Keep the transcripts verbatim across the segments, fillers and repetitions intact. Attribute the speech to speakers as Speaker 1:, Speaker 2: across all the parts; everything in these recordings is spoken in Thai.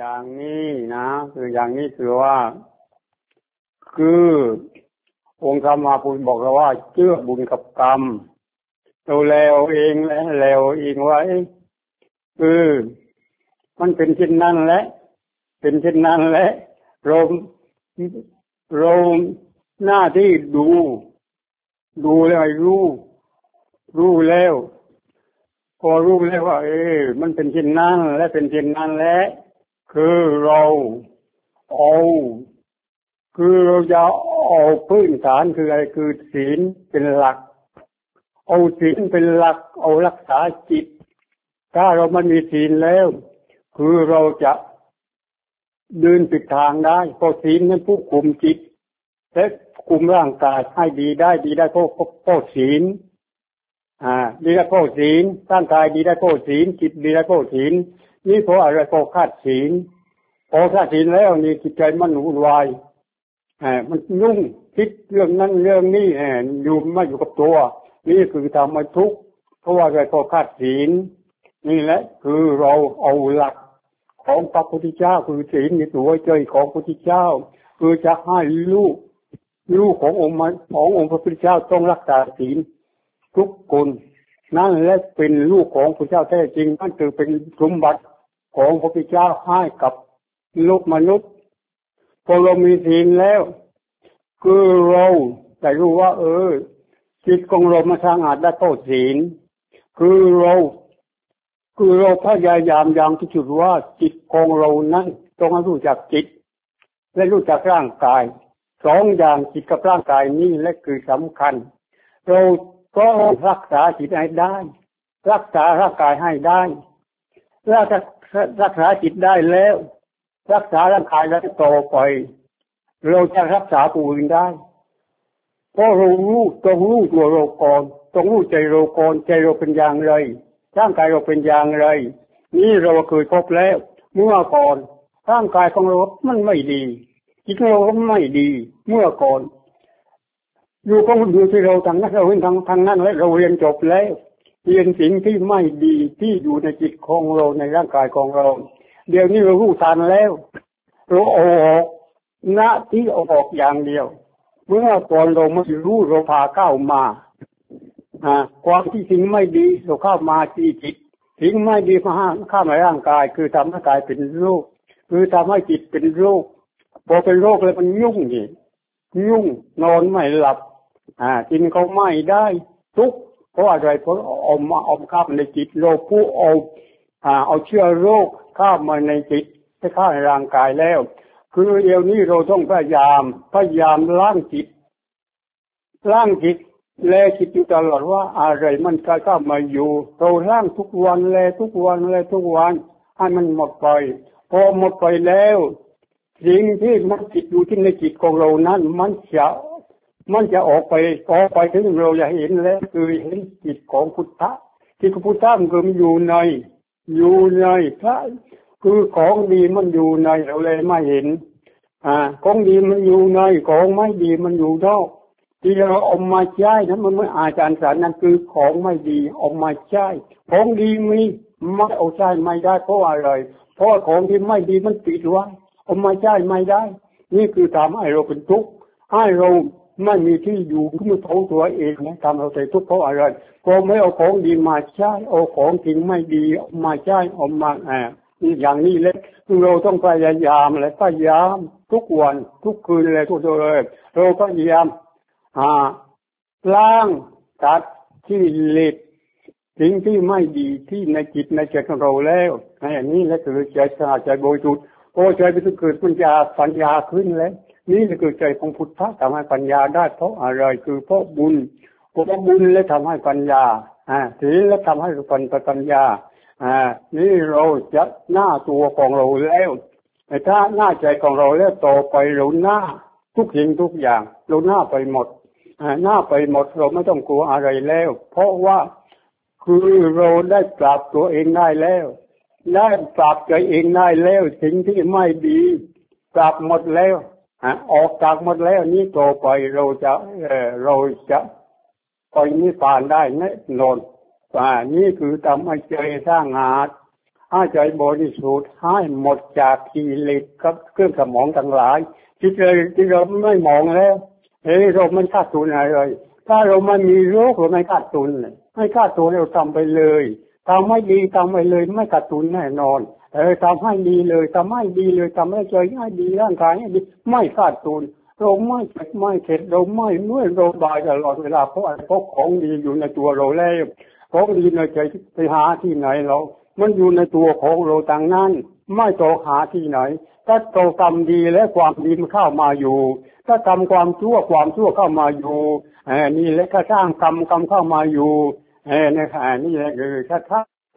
Speaker 1: อย่างนี้นะคืออย่างนี้คือว่าคือองค์ธรรมพุทธบอกเราว่าเชื่อบุญกับกรรมเราแล้วเองแล้วแล้วเองไว้คือมันเป็นเช่นนั้นแหละเป็นเช่นนั้นแหละเราเราหน้าที่ดูดูแล้วรู้รู้แล้วพอรู้แล้วว่าเออมันเป็นเช่นนั้นและเป็นเช่นนั้นแหละคือเราเอาคือเราจะเอาพื้นฐานคืออะไรคือศีลเป็นหลักเอาศีลเป็นหลักเอารักษาจิตถ้าเรามันมีศีลแล้วคือเราจะเดินผิดทางได้เพราะศีลนั้นผู้คุมจิตและคุมร่างกายให้ดีได้ดีได้เพราะเพราะศีลอ่าดีได้เพราะศีลร่างกายดีได้เพราะศีลจิตดีได้เพราะศีลนี่เพราะอะไรเพราะขาดศีลพอขาดศีลแล้วนี่จิตใจมันวุ่นวายอ่ามันยุ่งคิดเรื่องนั้นเรื่องนี้อ่าอยู่ไม่อยู่กับตัวนี่คือทำให้ทุกข์เพราะว่าอะไรเพราะขาดศีลนี่แหละคือเราเอาหลักของพระพุทธเจ้าคือศีลในตัวใจของพระพุทธเจ้าคือจะให้ลูกลูกขององค์ขององค์พระพุทธเจ้าต้องรักษาศีลทุกคนนั่นแหละเป็นลูกของพระเจ้าแท้จริงนั่นคือเป็นสมบัติของพระพุทธเจ้าให้กับโลกมนุษย์พอเรามีศีลแล้วคือเราได้รู้ว่าเออจิตของเรามาสร้างอาจได้เพราะศีลคือเราคือเราพยายามอย่างที่สุดว่าจิตของเรานั้นต้องรู้จักจิตและรู้จักร่างกายสองอย่างจิตกับร่างกายนี่แหละคือสำคัญเราก็รักษาจิตให้ได้รักษาร่างกายให้ได้ถ้ารักษาจิตได้แล้วรักษาร่างกายแล้วต่อไปเราจะรักษาผู้อื่นได้เพราะเรารู้ต้องรู้ตัวเราก่อนต้องรู้ใจเราก่อนใจเราเป็นอย่างไรร่างกายเราเป็นอย่างไรนี่เราเคยพบแล้วเมื่อก่อนร่างกายของเรามันไม่ดีจิตเราก็ไม่ดีเมื่อก่อนอยู่ก็อยู่ที่เราทางนั้นเราเห็นทางทางนั้นแล้วเราเรียนจบแล้วเรียนสิ่งที่ไม่ดีที่อยู่ในจิตของเราในร่างกายของเราเดี๋ยวนี้เรารู้ทันแล้วเราเอาออกหน้าที่เอาออกอย่างเดียวเมื่อก่อนเราไม่รู้เราพาเข้ามาอ่าความที่สิ่งไม่ดีเราเข้ามาที่จิตสิ่งไม่ดีมาเข้ามาร่างกายคือทำให้กายเป็นโรคคือทำให้จิตเป็นโรคพอเป็นโรคเลยมันยุ่งนี่ยุ่งนอนไม่หลับอ่ากินก็ไม่ได้ทุกข์เพราะอะไรเพราะเอามาเอาเข้ามาในจิตโรคผู้เอาอ่าเอาเชื้อโรคเข้ามาในจิตให้เข้าในร่างกายแล้วคือเดี๋ยวนี้เราต้องพยายามพยายามล้างจิตล้างจิตแลคิดอยู่ตลอดว่าอะไรมันจะเข้ามาอยู่เราล้างทุกวันแลทุกวันแลทุกวันให้มันหมดไปพอหมดไปแล้วสิ่งที่มันติดอยู่ที่ในจิตของเรานั้นมันจะมันจะออกไปออกไปถึงเราจะเห็นแล้วคือเห็นจิตของพุทธะที่พุทธะมันคือมันอยู่ในอยู่ในพระคือของดีมันอยู่ในเราเลยไม่เห็นอ่าของดีมันอยู่ในของไม่ดีมันอยู่นอกที่เราเอามาใช้นั้นมันไม่อาจารย์สารนั้นคือของไม่ดีเอามาใช้ของดีมีไม่เอาใช้ไม่ได้เพราะอะไรเพราะของที่ไม่ดีมันติดไว้เอามาใช้ไม่ได้นี่คือทำให้เราเป็นทุกข์ให้เราไม่มีที่อยู่ที่มันของตัวเองนะทำเราใจทุกข์เพราะอะไรเพราะไม่เอาของดีมาใช้เอาของจริงไม่ดีเอามาใช้เอามาอ่าอย่างนี้เลยเราต้องพยายามเลยพยายามทุกวันทุกคืนเลยทุกตัวเลยเราพยายามอ่าล้างตัดที่เล็ดสิ่งที่ไม่ดีที่ในจิตในใจของเราแล้วอย่างนี้แหละคือใจสะอาดใจบริสุทธิ์พอใจไปถึงเกิดปัญญาปัญญาขึ้นแล้วนี่คือใจของพุทธะทำให้ปัญญาได้เพราะอะไรคือเพราะบุญเพราะบุญและทำให้ปัญญาอ่าศีลและทำให้ปัญปัญญาอ่านี่เราจะหน้าตัวของเราแล้วแต่ถ้าหน้าใจของเราแล้วต่อไปเราหน้าทุกสิ่งทุกอย่างเราหน้าไปหมดอ่าหน้าไปหมดเราไม่ต้องกลัวอะไรแล้วเพราะว่าคือเราได้ปรับตัวเองได้แล้วได้ปรับใจเองได้แล้วสิ่งที่ไม่ดีปรับหมดแล้วออกจากหมดแล้วนี่ต่อไปเราจะเออเราจะไปนิพพานได้แน่นอนอ่านี่คือทำให้ใจสร้างอาจให้ใจบริสุทธิ์ให้หมดจากกิเลสกับเครื่องสมองทั้งหลายที่เราที่เราไม่มองแล้วเฮ้ยเราไม่ขาดทุนอะไรเลยถ้าเราไม่มีโรคเราไม่ขาดทุนเลยไม่ขาดทุนเราทำไปเลยทำให้ดีทำไปเลยไม่ขาดทุนแน่นอนเออทำให้ดีเลยทำให้ดีเลยทำให้ใจให้ดีร่างกายให้ดีไม่ขาดทุนเราไม่เจ็บไม่เข็ดเราไม่เมื่อยเราบายตลอดเวลาเพราะอะไรเพราะของดีอยู่ในตัวเราแล้วของดีในใจไปหาที่ไหนเรามันอยู่ในตัวของเราต่างนั้นไม่ต้องหาที่ไหนถ้าเราทำดีและความดีมันเข้ามาอยู่ถ้าทำความชั่วความชั่วเข้ามาอยู่เออนี่แหละถ้าสร้างกรรมกรรมเข้ามาอยู่เออนะคะนี่แหละคือถ้าถ้า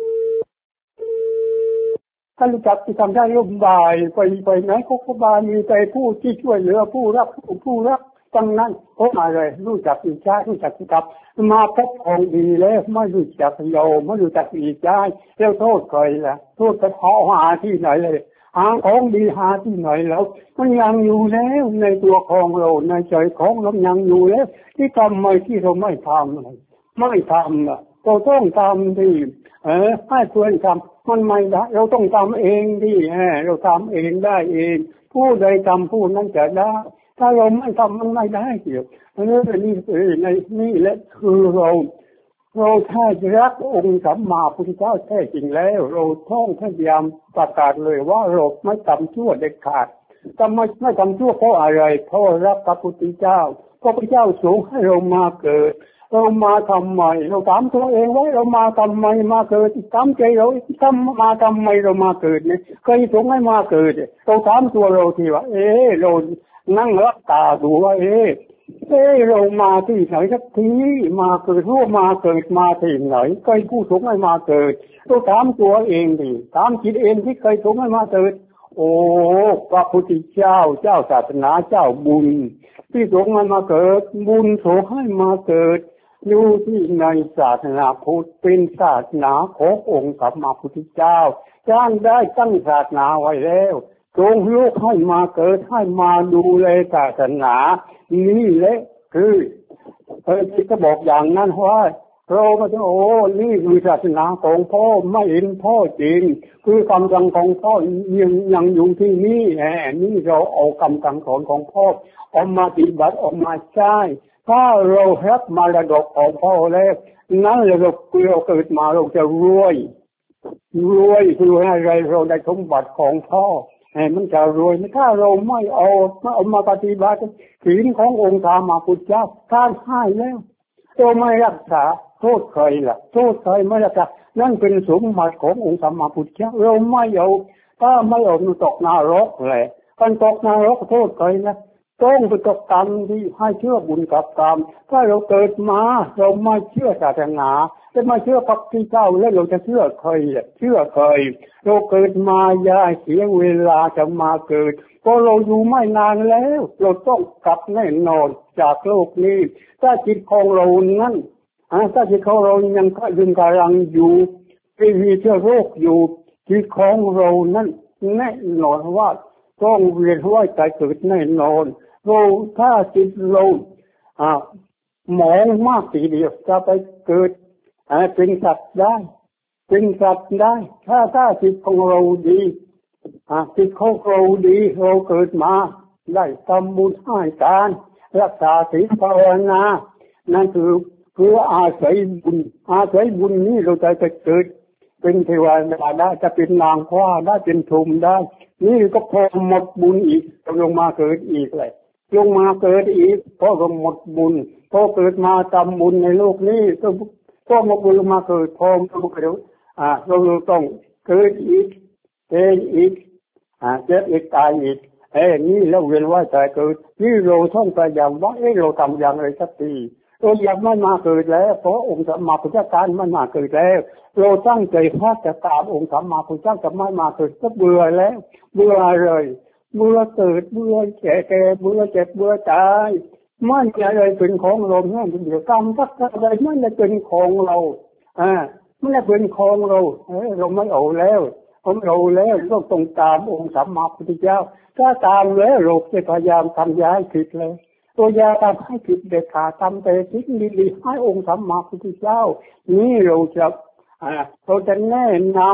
Speaker 1: ถ้ารู้จักที่ทำได้ร่มบายไปไปไหนเขาก็บายมีใจผู้ที่ช่วยเหลือผู้รักผู้ผู้รักตั้งนั้นเพราะอะไรรู้จักอิจฉารู้จักที่กับมาพบของดีแล้วไม่รู้จักโยมไม่รู้จักอิจฉาแล้วโทษใครล่ะโทษไปหาหาที่ไหนเลยหาของดีหาที่ไหนแล้วมันยังอยู่แล้วในตัวของเราในใจของเรายังอยู่แล้วที่ทำไมที่เราไม่ทำไม่ทำล่ะเราต้องทำดิเออให้เพื่อนทำมันไม่ได้เราต้องทำเองดิเออเราทำเองได้เองผู้ใดทำผู้นั้นจะได้ถ้าเราไม่ทำมันไม่ได้เกี่ยวเออนี่เออในนี่แหละคือเราเราถ้ารักองค์สัมมาพุทธเจ้าแท้จริงแล้วเราต้องพยายามประกาศเลยว่าเราไม่ทำชั่วเด็ดขาดทำไมไม่ทำชั่วเพราะอะไรเพราะรักพระพุทธเจ้าพระพุทธเจ้าสูงให้เรามาเกิดเรามาทำไมเราถามตัวเองว่าเรามาทำไมมาเกิดถามใจเราทำมาทำไมเรามาเกิดเนี่ยเคยสูงให้มาเกิดเราถามตัวเราทีว่าเออเรานั่งรับตาดูว่าเออเออเรามาที่ไหนสักทีมาเกิดรู้มาเกิดมาที่ไหนเคยผู้สูงให้มาเกิดเราถามตัวเองดิถามจิตเองที่เคยสูงให้มาเกิดโอ้พระพุทธเจ้าเจ้าศาสนาเจ้าบุญที่สูงให้มาเกิดบุญสูงให้มาเกิดอยู่ที่ในศาสนาพุทธเป็นศาสนาขององค์สัมมาพุทธเจ้าจ้างได้ตั้งศาสนาไว้แล้วจงลูกให้มาเกิดให้มาดูแลศาสนานี่แหละคือเออที่ก็บอกอย่างนั้นว่าเราก็จะโอ้นี่คือศาสนาของพ่อไม่เห็นพ่อจริงคือคำสั่งของพ่อยังยังอยู่ที่นี่แหมนี่เราเอาคำสั่งสอนของพ่อออกมาปฏิบัติออกมาใช้ถ้าเรารับมรดกของพ่อแล้วนั้นเราเราเกิดมาเราจะรวยรวยคืออะไรเราได้สมบัติของพ่อมันจะรวยถ้าเราไม่เอาไม่เอามาปฏิบัติศีลขององค์ธรรมพุทธเจ้าท่านให้แล้วเราไม่รักษาโทษใครล่ะโทษใครไม่รักษานั่นเป็นสมบัติขององค์ธรรมพุทธเจ้าเราไม่เอาถ้าไม่เอาตกนรกเลยการตกนรกโทษใครนะต้องไปตกกรรมที่ให้เชื่อบุญกับกรรมถ้าเราเกิดมาเราไม่เชื่อศาสนาจะไม่เชื่อพระพุทธเจ้าแล้วเราจะเชื่อใครเชื่อใครเราเกิดมาอย่าเสียเวลาจะมาเกิดเพราะเราอยู่ไม่นานแล้วเราต้องกลับแน่นอนจากโลกนี้ถ้าจิตของเรานั้นถ้าจิตของเรายังก็ยังกำลังอยู่มีเชื้อโรคอยู่จิตของเรานั้นแน่นอนว่าต้องเวียนว่ายตายเกิดแน่นอนเราถ้าจิตเราอ่ามองมากทีเดียวจะไปเกิดเป็นสัตว์ได้เป็นสัตว์ได้ถ้าถ้าจิตของเราดีจิตของเราดีเราเกิดมาได้ทำบุญให้ทานรักษาศีลภาวนานั่นคือเพื่ออาศัยบุญอาศัยบุญนี้เราจะไปเกิดเป็นเทวดาได้จะเป็นนางฟ้าได้เป็นพรหมได้นี่ก็พอหมดบุญอีกลงมาเกิดอีกเลยลงมาเกิดอีกเพราะเราหมดบุญพอเกิดมาทำบุญในโลกนี้ก็ก็หมดบุญลงมาเกิดพอเราเกิดอ่าเราต้องเกิดอีกเป็นอีกอ่าเจ็บอีกตายอีกเอ้นี่แล้วเวียนว่ายตายเกิดนี่เราต้องพยายามว่าเอ้เราทำอย่างไรสักทีเราอยากไม่มาเกิดแล้วเพราะองค์สัมมาพุทธเจ้าการไม่มาเกิดแล้วเราตั้งใจว่าจะตามองค์สัมมาพุทธเจ้าจะไม่มาเกิดก็เบื่อแล้วเบื่อเลยเบื่อเกิดเบื่อแก่แก่เบื่อเจ็บเบื่อตายไม่อะไรเป็นของเราเนี่ยเดี๋ยวกรรมสักอะไรไม่ได้เป็นของเราอ่าไม่ได้เป็นของเราเออเราไม่เอาแล้วผมเราแล้วเราต้องตามองค์สัมมาพุทธเจ้าถ้าตามแล้วเราจะพยายามทำย้ายผิดเลยตัวยาทำให้ผิดเด็ดขาดทำแต่สิ่งดีๆให้องค์สัมมาพุทธเจ้านี่เราจะอ่าเราจะแนะน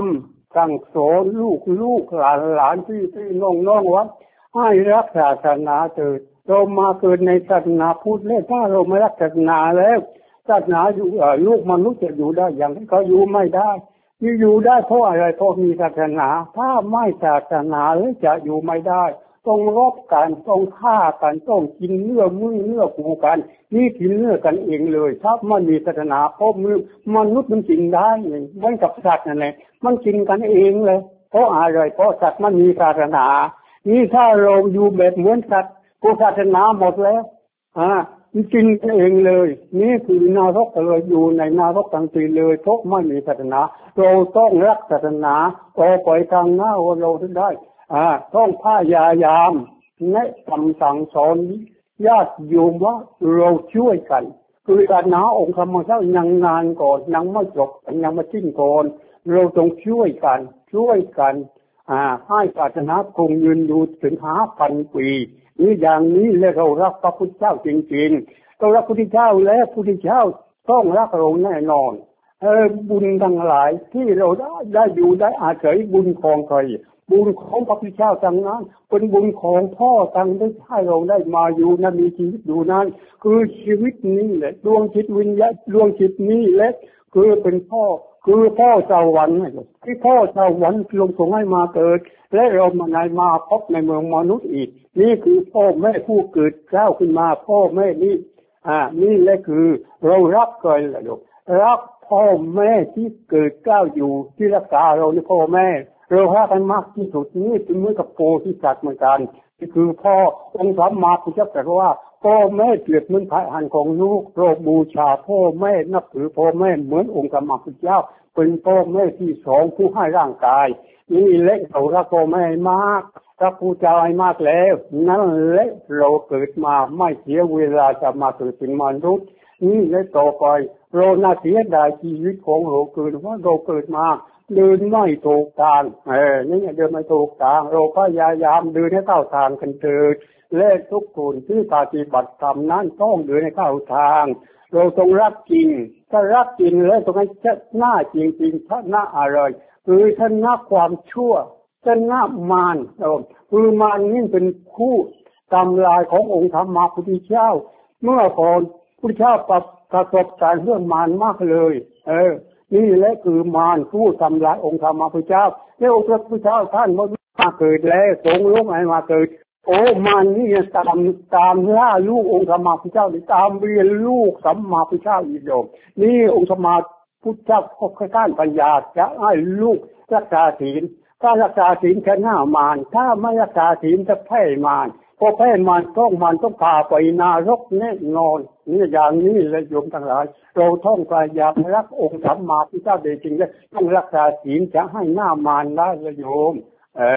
Speaker 1: สั่งสอนลูกลูกหลานหลานพี่พี่น้องน้องว่าให้รักศาสนาเถิดเรามาเกิดในศาสนาพุทธแล้วถ้าเราไม่รักศาสนาแล้วศาสนาอยู่ลูกมนุษย์จะอยู่ได้อย่างที่เขาอยู่ไม่ได้ที่อยู่ได้เพราะอะไรเพราะมีศาสนาถ้าไม่ศาสนาแล้วจะอยู่ไม่ได้ต้องรบกันต้องฆ่ากันต้องกินเนื้อมือเนื้อปูกันนี่กินเนื้อกันเองเลยถ้ามันมีศาสนาเพราะมือมนุษย์มันกินได้เหมือนกับสัตว์นั่นแหละมันกินกันเองเลยเพราะอะไรเพราะสัตว์มันมีศาสนานี่ถ้าเราอยู่แบบเหมือนสัตว์ผู้ศาสนาหมดแล้วอ่ามันกินกันเองเลยนี่คือนรกเลยอยู่ในนรกทันทีเลยเพราะไม่มีศาสนาเราต้องรักศาสนาต่อไปทางหน้าว่าเราถึงได้อ่าต้องพยายามแนะนำสั่งสอนญาติโยมว่าเราช่วยกันคือศาสนาองค์ธรรมเจ้ายังนานก่อนยังไม่จบยังไม่สิ้นก่อนเราต้องช่วยกันช่วยกันอ่าให้ศาสนาคงยืนอยู่ถึงห้าพันปีนี่อย่างนี้แล้วเรารักพระพุทธเจ้าจริงๆเรารักพระพุทธเจ้าแล้วพระพุทธเจ้าต้องรักเราแน่นอนเออบุญทั้งหลายที่เราได้ได้อยู่ได้อาศัยบุญของใครบุญของพระพุทธเจ้าทั้งนั้นเป็นบุญของพ่อทั้งได้ให้เราได้มาอยู่นั้นมีชีวิตอยู่นั้นคือชีวิตนี้แหละดวงจิตวิญญาณดวงจิตนี้แหละคือเป็นพ่อคือพ่อสวรรค์ที่พ่อสวรรค์ลงส่งให้มาเกิดและเรามาในมาพบในเมืองมนุษย์อีกนี่คือพ่อแม่ผู้เกิดเจ้าขึ้นมาพ่อแม่นี่อ่านี่แหละคือเรารักกันแหละลูกรักพ่อแม่ที่เกิดเจ้าอยู่ที่รักษาเราในพ่อแม่เรารักกันมากที่สุดนี่เป็นเหมือนกับโพธิสัตว์เหมือนกันที่คือพ่อองค์สัมมาสัมพุทธเจ้าตรัสว่าพ่อแม่เปรียบเหมือนพระหันของลูกเราบูชาพ่อแม่นับถือพ่อแม่เหมือนองค์สัมมาสัมพุทธเจ้าเป็นพ่อแม่ที่สองผู้ให้ร่างกายนี่แหละเรารักพ่อแม่มากรักผู้เจ้าให้มากแล้วนั่นแหละเราเกิดมาไม่เสียเวลาจะมาเกิดเป็นมนุษย์นี่และต่อไปเราน่าเสียดายชีวิตของเราเกิดว่าเราเกิดมาเดินไม่ถูกทางเออนี่เดินไม่ถูกทางเราพยายามเดินให้เข้าทางกันเถิดและทุกคนที่ปฏิบัติธรรมนั้นต้องเดินให้เข้าทางเราต้องรักจริงถ้ารักจริงแล้วต้องให้ชนะจริงๆชนะอะไรคือชนะความชั่วชนะมารคือมารนี่เป็นคู่ทำลายขององค์ธรรมพุทธเจ้าเมื่อก่อนพุทธเจ้าประสบการณ์เรื่องมารมากเลยเออนี่แหละคือมารผู้ทำลายองค์ธรรมพุทธเจ้าแล้วองค์พระพุทธเจ้าท่านมาเกิดแล้วทรงลงให้มาเกิดโอ้มันนี่ตามตามล่าลูกองค์ธรรมพุทธเจ้าตามเรียนลูกสัมมาพุทธเจ้าอีกโยมนี่องค์ธรรมพุทธเจ้าพบข้านปัญญาจะให้ลูกรักษาศีลถ้ารักษาศีลชนะมารถ้าไม่รักษาศีลจะแพ้มารพอแพ้มารต้องมารต้องพาไปนรกแน่นอนนี่อย่างนี้เลยโยมทั้งหลายเราท่องพยายามรักองค์สัมมาพุทธเจ้าจริงๆแล้วต้องรักษาศีลจะให้หน้ามารได้เลยโยม